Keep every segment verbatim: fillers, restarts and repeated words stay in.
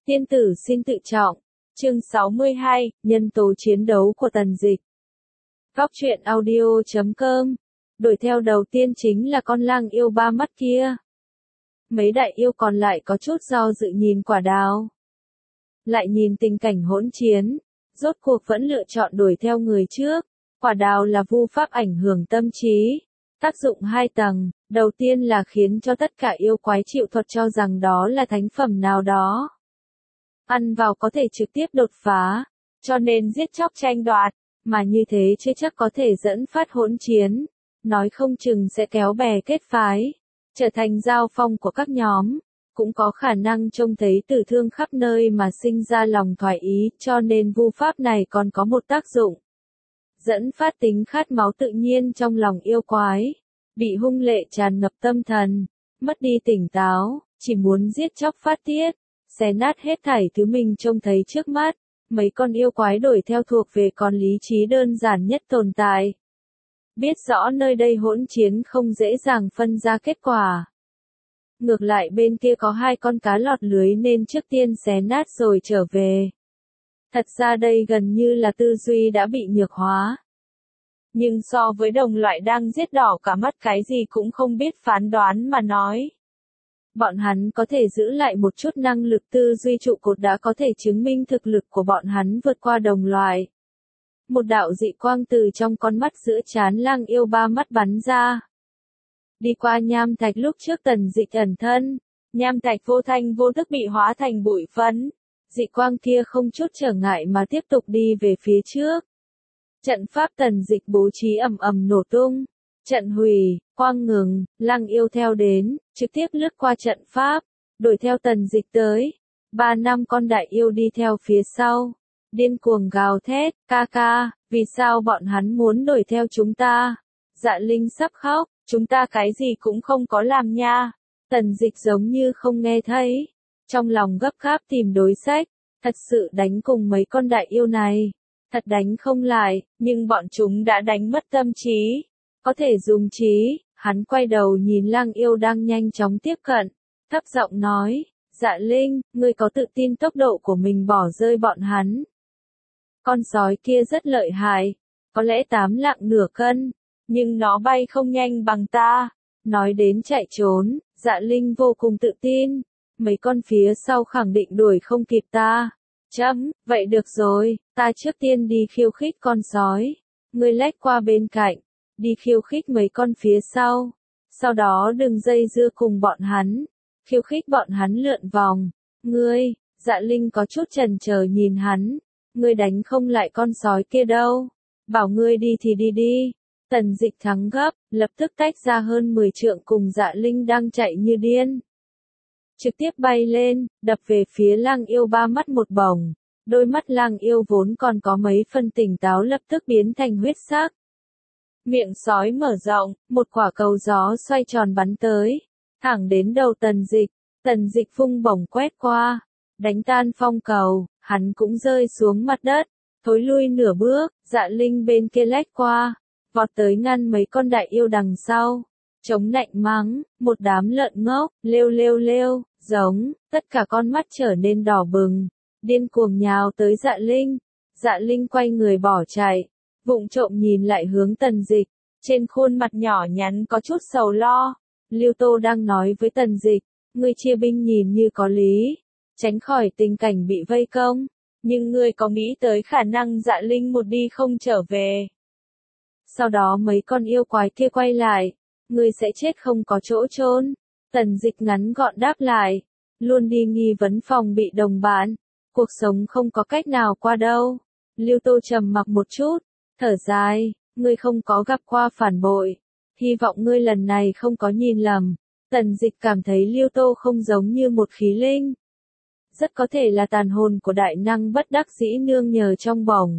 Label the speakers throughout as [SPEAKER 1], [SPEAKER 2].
[SPEAKER 1] Tiên tử xin tự trọng. Chương sáu mươi hai, nhân tố chiến đấu của Tần Dịch. Góc truyện audio chấm com. Đuổi theo đầu tiên chính là con lang yêu ba mắt kia. Mấy đại yêu còn lại có chút do dự nhìn quả đào. Lại nhìn tình cảnh hỗn chiến, rốt cuộc vẫn lựa chọn đuổi theo người trước. Quả đào là vu pháp ảnh hưởng tâm trí. Tác dụng hai tầng, đầu tiên là khiến cho tất cả yêu quái chịu thuật cho rằng đó là thánh phẩm nào đó. Ăn vào có thể trực tiếp đột phá, cho nên giết chóc tranh đoạt, mà như thế chưa chắc có thể dẫn phát hỗn chiến, nói không chừng sẽ kéo bè kết phái, trở thành giao phong của các nhóm, cũng có khả năng trông thấy tử thương khắp nơi mà sinh ra lòng thoái ý, cho nên vu pháp này còn có một tác dụng. Dẫn phát tính khát máu tự nhiên trong lòng yêu quái, bị hung lệ tràn ngập tâm thần, mất đi tỉnh táo, chỉ muốn giết chóc phát tiết, xé nát hết thảy thứ mình trông thấy trước mắt. Mấy con yêu quái đuổi theo thuộc về con lý trí đơn giản nhất tồn tại. Biết rõ nơi đây hỗn chiến không dễ dàng phân ra kết quả. Ngược lại bên kia có hai con cá lọt lưới nên trước tiên xé nát rồi trở về. Thật ra đây gần như là tư duy đã bị nhược hóa. Nhưng so với đồng loại đang giết đỏ cả mắt cái gì cũng không biết phán đoán mà nói. Bọn hắn có thể giữ lại một chút năng lực tư duy trụ cột đã có thể chứng minh thực lực của bọn hắn vượt qua đồng loại. Một đạo dị quang từ trong con mắt giữa trán lang yêu ba mắt bắn ra. Đi qua nham thạch lúc trước Tần Dịch ẩn thân, nham thạch vô thanh vô thức bị hóa thành bụi phấn. Dị quang kia không chút trở ngại mà tiếp tục đi về phía trước. Trận pháp Tần Dịch bố trí ầm ầm nổ tung. Trận hủy, quang ngừng, lang yêu theo đến, trực tiếp lướt qua trận pháp, đuổi theo Tần Dịch tới. Ba năm con đại yêu đi theo phía sau, điên cuồng gào thét, ca ca, vì sao bọn hắn muốn đuổi theo chúng ta? Dạ Linh sắp khóc, chúng ta cái gì cũng không có làm nha. Tần Dịch giống như không nghe thấy, trong lòng gấp gáp tìm đối sách, thật sự đánh cùng mấy con đại yêu này, thật đánh không lại, nhưng bọn chúng đã đánh mất tâm trí. Có thể dùng trí, hắn quay đầu nhìn lang yêu đang nhanh chóng tiếp cận, thấp giọng nói, Dạ Linh, ngươi có tự tin tốc độ của mình bỏ rơi bọn hắn. Con sói kia rất lợi hại, có lẽ tám lạng nửa cân, nhưng nó bay không nhanh bằng ta. Nói đến chạy trốn, Dạ Linh vô cùng tự tin, mấy con phía sau khẳng định đuổi không kịp ta. Chấm, vậy được rồi, ta trước tiên đi khiêu khích con sói, ngươi lách qua bên cạnh. Đi khiêu khích mấy con phía sau, sau đó đừng dây dưa cùng bọn hắn, khiêu khích bọn hắn lượn vòng. Ngươi, Dạ Linh có chút chần chờ nhìn hắn, ngươi đánh không lại con sói kia đâu, bảo ngươi đi thì đi đi. Tần Dịch thắng gấp, lập tức tách ra hơn mười trượng cùng Dạ Linh đang chạy như điên. Trực tiếp bay lên, đập về phía lang yêu ba mắt một bổng, đôi mắt lang yêu vốn còn có mấy phân tỉnh táo lập tức biến thành huyết sắc. Miệng sói mở rộng, một quả cầu gió xoay tròn bắn tới, thẳng đến đầu Tần Dịch. Tần Dịch vung bổng quét qua, đánh tan phong cầu, hắn cũng rơi xuống mặt đất, thối lui nửa bước. Dạ Linh bên kia lách qua, vọt tới ngăn mấy con đại yêu đằng sau, chống nạnh mắng, một đám lợn ngốc, lêu lêu lêu, giống, tất cả con mắt trở nên đỏ bừng, điên cuồng nhào tới Dạ Linh. Dạ Linh quay người bỏ chạy. Vụng trộm nhìn lại hướng Tần Dịch, trên khuôn mặt nhỏ nhắn có chút sầu lo. Lưu Tô đang nói với Tần Dịch, ngươi chia binh nhìn như có lý, tránh khỏi tình cảnh bị vây công, nhưng ngươi có nghĩ tới khả năng Dạ Linh một đi không trở về. Sau đó mấy con yêu quái kia quay lại, ngươi sẽ chết không có chỗ trốn. Tần Dịch ngắn gọn đáp lại, luôn đi nghi vấn phòng bị đồng bạn, cuộc sống không có cách nào qua đâu. Lưu Tô trầm mặc một chút, thở dài, ngươi không có gặp qua phản bội, hy vọng ngươi lần này không có nhìn lầm. Tần Dịch cảm thấy Lưu Tô không giống như một khí linh, rất có thể là tàn hồn của đại năng bất đắc dĩ nương nhờ trong bổng.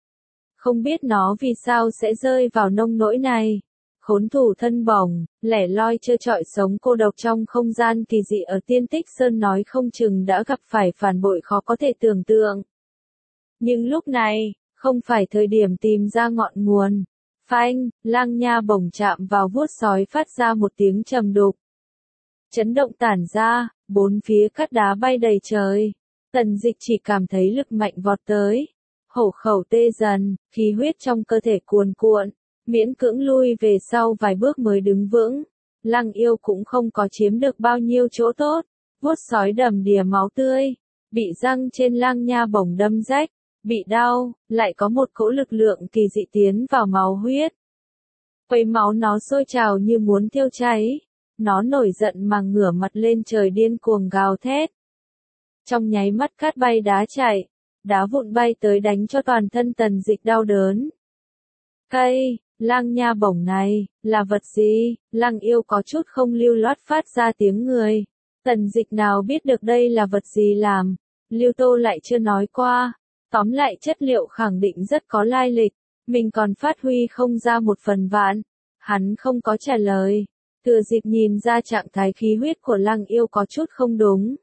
[SPEAKER 1] Không biết nó vì sao sẽ rơi vào nông nỗi này. Khốn thủ thân bổng, lẻ loi trơ trọi sống cô độc trong không gian kỳ dị ở Tiên Tích Sơn nói không chừng đã gặp phải phản bội khó có thể tưởng tượng. Nhưng lúc này, không phải thời điểm tìm ra ngọn nguồn. Phanh, lang nha bổng chạm vào vuốt sói phát ra một tiếng trầm đục. Chấn động tản ra, bốn phía cát đá bay đầy trời. Tần Dịch chỉ cảm thấy lực mạnh vọt tới. Hổ khẩu tê dần, khí huyết trong cơ thể cuồn cuộn, miễn cưỡng lui về sau vài bước mới đứng vững. Lăng yêu cũng không có chiếm được bao nhiêu chỗ tốt, vuốt sói đầm đìa máu tươi, bị răng trên Lăng Nha Bổng đâm rách, bị đau, lại có một cỗ lực lượng kỳ dị tiến vào máu huyết. Quấy máu nó sôi trào như muốn thiêu cháy, nó nổi giận mà ngửa mặt lên trời điên cuồng gào thét. Trong nháy mắt cát bay đá chạy, đá vụn bay tới đánh cho toàn thân Tần Dịch đau đớn. Cây, Lăng Nha Bổng này, là vật gì? Lăng yêu có chút không lưu loát phát ra tiếng người. Tần Dịch nào biết được đây là vật gì làm, Lưu Tô lại chưa nói qua. Tóm lại chất liệu khẳng định rất có lai lịch, mình còn phát huy không ra một phần vạn. Hắn không có trả lời, thừa dịp nhìn ra trạng thái khí huyết của Lăng yêu có chút không đúng.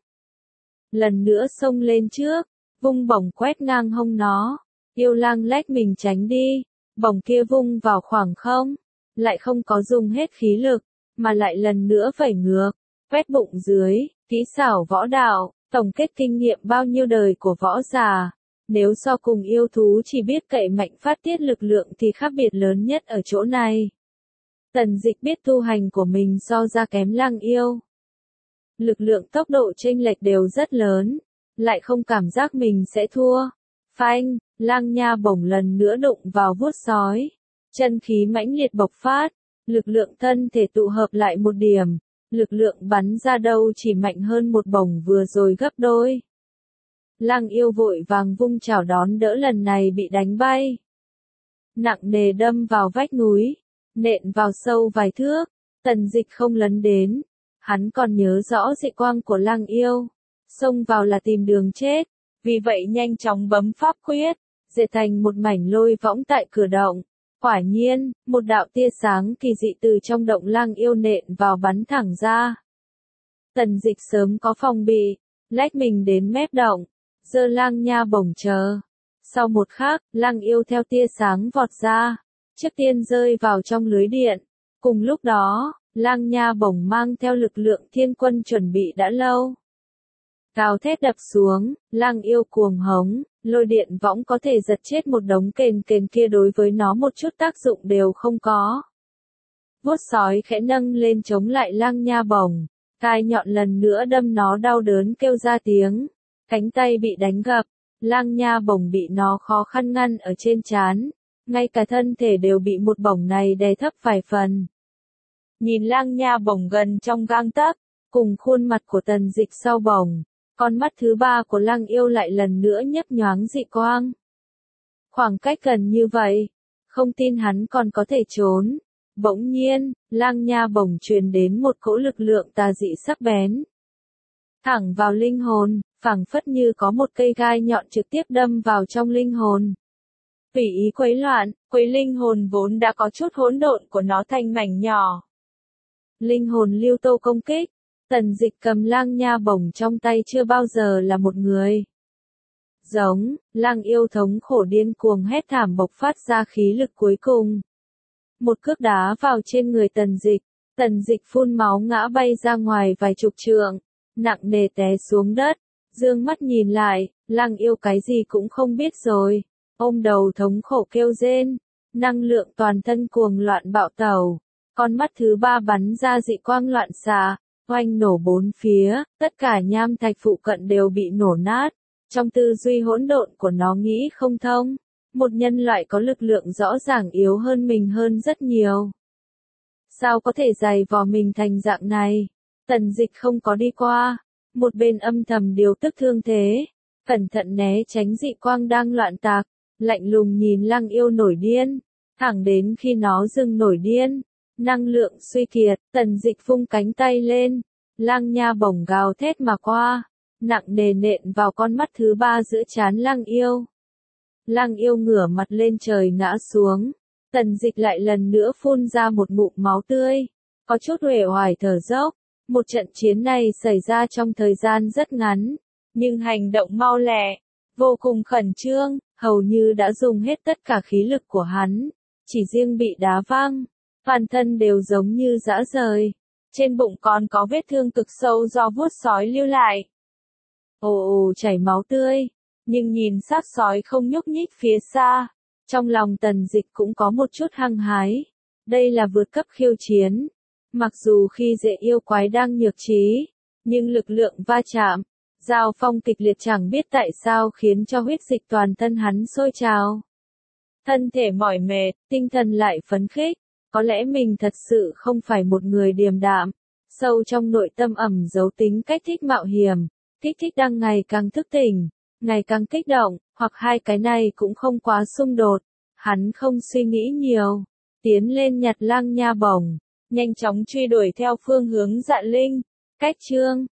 [SPEAKER 1] Lần nữa xông lên trước, vung bổng quét ngang hông nó, yêu lang lách mình tránh đi, bổng kia vung vào khoảng không, lại không có dùng hết khí lực, mà lại lần nữa vẩy ngược, quét bụng dưới, kỹ xảo võ đạo, tổng kết kinh nghiệm bao nhiêu đời của võ giả. Nếu so cùng yêu thú chỉ biết cậy mạnh phát tiết lực lượng thì khác biệt lớn nhất ở chỗ này. Tần Dịch biết tu hành của mình so ra kém Lăng yêu. Lực lượng tốc độ chênh lệch đều rất lớn, lại không cảm giác mình sẽ thua. Phanh, Lăng Nha Bổng lần nữa đụng vào vuốt sói. Chân khí mãnh liệt bộc phát, lực lượng thân thể tụ hợp lại một điểm, lực lượng bắn ra đâu chỉ mạnh hơn một bổng vừa rồi gấp đôi. Lăng yêu vội vàng vung chảo đón đỡ lần này bị đánh bay. Nặng nề đâm vào vách núi, nện vào sâu vài thước, Tần Dịch không lấn đến. Hắn còn nhớ rõ dị quang của Lăng yêu, xông vào là tìm đường chết, vì vậy nhanh chóng bấm pháp quyết, dệt thành một mảnh lôi võng tại cửa động. Quả nhiên, một đạo tia sáng kỳ dị từ trong động Lăng yêu nện vào bắn thẳng ra. Tần Dịch sớm có phòng bị, lách mình đến mép động, giơ Lăng Nha Bổng chờ. Sau một khắc, Lăng yêu theo tia sáng vọt ra, trước tiên rơi vào trong lưới điện. Cùng lúc đó, Lăng Nha Bổng mang theo lực lượng thiên quân chuẩn bị đã lâu. Gào thét đập xuống, Lăng yêu cuồng hống, lôi điện võng có thể giật chết một đống kền kền kia đối với nó một chút tác dụng đều không có. Vuốt sói khẽ nâng lên chống lại Lăng Nha Bổng, gai nhọn lần nữa đâm nó đau đớn kêu ra tiếng. Cánh tay bị đánh gập, Lăng Nha Bổng bị nó khó khăn ngăn ở trên trán, ngay cả thân thể đều bị một bổng này đè thấp vài phần. Nhìn Lăng Nha Bổng gần trong gang tấc, cùng khuôn mặt của Tần Dịch sau bổng, con mắt thứ ba của Lăng yêu lại lần nữa nhấp nhoáng dị quang. Khoảng cách gần như vậy, không tin hắn còn có thể trốn. Bỗng nhiên, Lăng Nha Bổng truyền đến một cỗ lực lượng tà dị sắc bén. Thẳng vào linh hồn, phảng phất như có một cây gai nhọn trực tiếp đâm vào trong linh hồn. Tùy ý quấy loạn, quấy linh hồn vốn đã có chút hỗn độn của nó thành mảnh nhỏ. Linh hồn Lưu Tô công kích, Tần Dịch cầm Lăng Nha Bổng trong tay chưa bao giờ là một người. Giống, Lăng yêu thống khổ điên cuồng hét thảm bộc phát ra khí lực cuối cùng. Một cước đá vào trên người Tần Dịch, Tần Dịch phun máu ngã bay ra ngoài vài chục trượng, nặng nề té xuống đất, dương mắt nhìn lại, Lăng yêu cái gì cũng không biết rồi, ôm đầu thống khổ kêu rên, năng lượng toàn thân cuồng loạn bạo tẩu, con mắt thứ ba bắn ra dị quang loạn xạ, oanh nổ bốn phía, tất cả nham thạch phụ cận đều bị nổ nát, trong tư duy hỗn độn của nó nghĩ không thông, một nhân loại có lực lượng rõ ràng yếu hơn mình hơn rất nhiều. Sao có thể dày vò mình thành dạng này? Tần Dịch không có đi qua, một bên âm thầm điều tức thương thế, cẩn thận né tránh dị quang đang loạn tạc, lạnh lùng nhìn Lăng yêu nổi điên, thẳng đến khi nó dừng nổi điên, năng lượng suy kiệt, Tần Dịch vung cánh tay lên, Lăng Nha Bổng gào thét mà qua, nặng nề nện vào con mắt thứ ba giữa trán Lăng yêu. Lăng yêu ngửa mặt lên trời ngã xuống, Tần Dịch lại lần nữa phun ra một ngụm máu tươi, có chút uể oải thở dốc. Một trận chiến này xảy ra trong thời gian rất ngắn, nhưng hành động mau lẹ, vô cùng khẩn trương, hầu như đã dùng hết tất cả khí lực của hắn, chỉ riêng bị đá văng, toàn thân đều giống như rã rời, trên bụng còn có vết thương cực sâu do vuốt sói lưu lại. ồ ồ chảy máu tươi, nhưng nhìn xác sói không nhúc nhích phía xa, trong lòng Tần Dịch cũng có một chút hăng hái. Đây là vượt cấp khiêu chiến. Mặc dù khi dễ yêu quái đang nhược trí, nhưng lực lượng va chạm, giao phong kịch liệt chẳng biết tại sao khiến cho huyết dịch toàn thân hắn sôi trào. Thân thể mỏi mệt, tinh thần lại phấn khích, có lẽ mình thật sự không phải một người điềm đạm, sâu trong nội tâm ẩn giấu tính cách thích mạo hiểm, kích thích đang ngày càng thức tỉnh, ngày càng kích động, hoặc hai cái này cũng không quá xung đột. Hắn không suy nghĩ nhiều, tiến lên nhặt Lăng Nha bổng, nhanh chóng truy đuổi theo phương hướng Dạ Linh. Cách chương